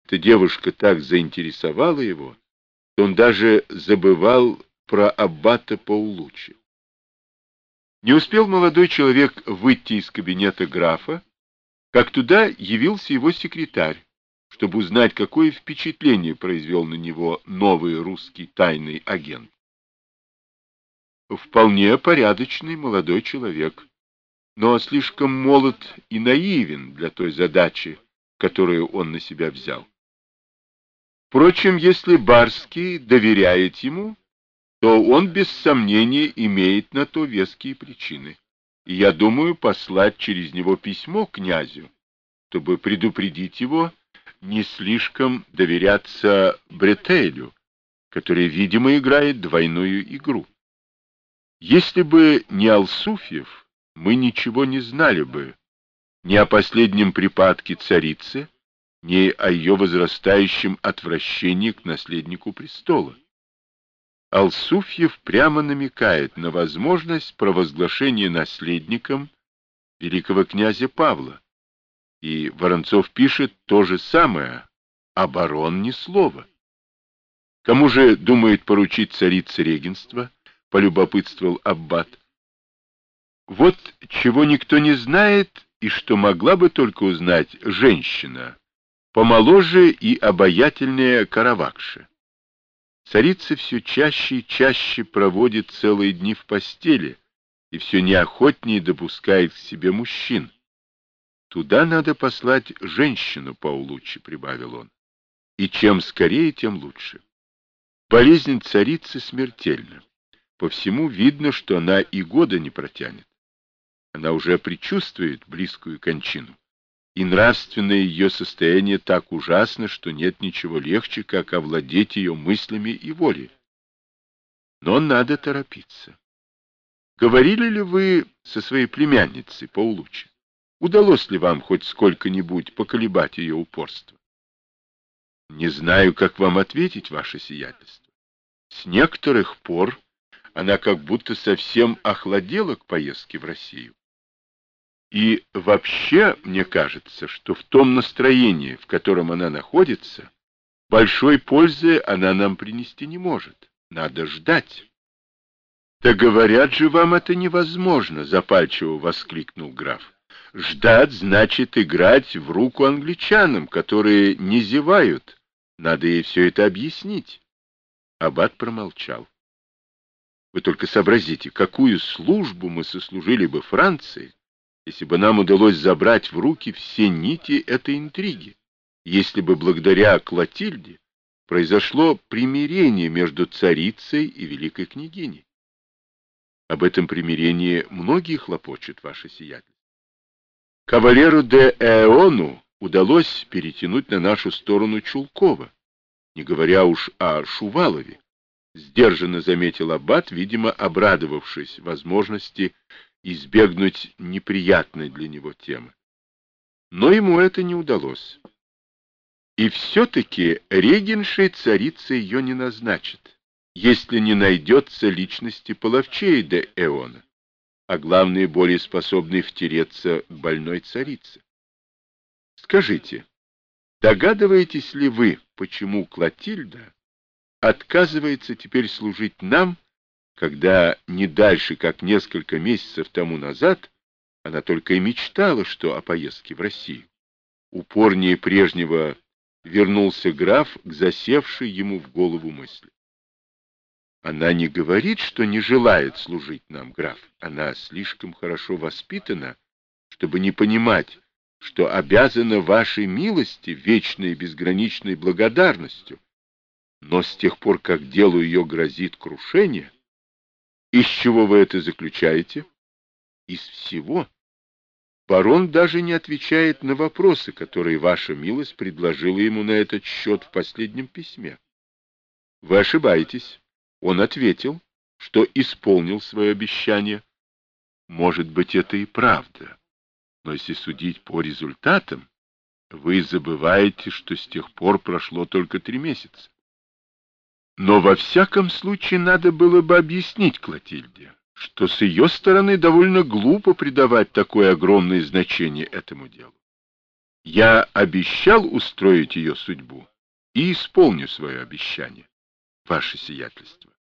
Эта девушка так заинтересовала его, что он даже забывал про аббата Паулуччи. Не успел молодой человек выйти из кабинета графа, как туда явился его секретарь, чтобы узнать, какое впечатление произвел на него новый русский тайный агент. Вполне порядочный молодой человек, но слишком молод и наивен для той задачи, которую он на себя взял. Впрочем, если Барский доверяет ему, то он без сомнения имеет на то веские причины. И я думаю послать через него письмо князю, чтобы предупредить его не слишком доверяться Бретелю, который, видимо, играет двойную игру. Если бы не Алсуфьев, мы ничего не знали бы ни о последнем припадке царицы, ни о ее возрастающем отвращении к наследнику престола. Алсуфьев прямо намекает на возможность провозглашения наследником великого князя Павла, и Воронцов пишет то же самое, а барон ни слова. Кому же думает поручить царице регенство, полюбопытствовал аббат. Вот чего никто не знает, и что могла бы только узнать женщина, помоложе и обаятельнее Каравакша. Царица все чаще и чаще проводит целые дни в постели и все неохотнее допускает к себе мужчин. Туда надо послать женщину Паулуччи, прибавил он. И чем скорее, тем лучше. Болезнь царицы смертельна. По всему видно, что она и года не протянет. Она уже предчувствует близкую кончину. И нравственное ее состояние так ужасно, что нет ничего легче, как овладеть ее мыслями и волей. Но надо торопиться. Говорили ли вы со своей племянницей Паулуччи? Удалось ли вам хоть сколько-нибудь поколебать ее упорство? Не знаю, как вам ответить, ваше сиятельство. С некоторых пор она как будто совсем охладела к поездке в Россию. И вообще, мне кажется, что в том настроении, в котором она находится, большой пользы она нам принести не может. Надо ждать. Да говорят же, вам это невозможно, запальчиво воскликнул граф. Ждать значит играть в руку англичанам, которые не зевают. Надо ей все это объяснить. Аббат промолчал. Вы только сообразите, какую службу мы сослужили бы Франции, если бы нам удалось забрать в руки все нити этой интриги, если бы благодаря Клотильде произошло примирение между царицей и великой княгиней. Об этом примирении многие хлопочут, ваше сиятельство. Кавалеру де Эону удалось перетянуть на нашу сторону Чулкова, не говоря уж о Шувалове, сдержанно заметил аббат, видимо, обрадовавшись возможности избегнуть неприятной для него темы. Но ему это не удалось. И все-таки регеншей царица ее не назначит, если не найдется личности половчей де Эона, а главное, более способной втереться к больной царице. Скажите, догадываетесь ли вы, почему Клотильда отказывается теперь служить нам, когда не дальше, как несколько месяцев тому назад, она только и мечтала, что о поездке в Россию? Упорнее прежнего вернулся граф к засевшей ему в голову мысли. Она не говорит, что не желает служить нам, граф. Она слишком хорошо воспитана, чтобы не понимать, что обязана вашей милости вечной и безграничной благодарностью. Но с тех пор, как делу ее грозит крушение, из чего вы это заключаете? Из всего. Барон даже не отвечает на вопросы, которые ваша милость предложила ему на этот счет в последнем письме. Вы ошибаетесь. Он ответил, что исполнил свое обещание. Может быть, это и правда. Но если судить по результатам, вы забываете, что с тех пор прошло только 3 месяца. Но во всяком случае надо было бы объяснить Клотильде, что с ее стороны довольно глупо придавать такое огромное значение этому делу. Я обещал устроить ее судьбу и исполню свое обещание, ваше сиятельство.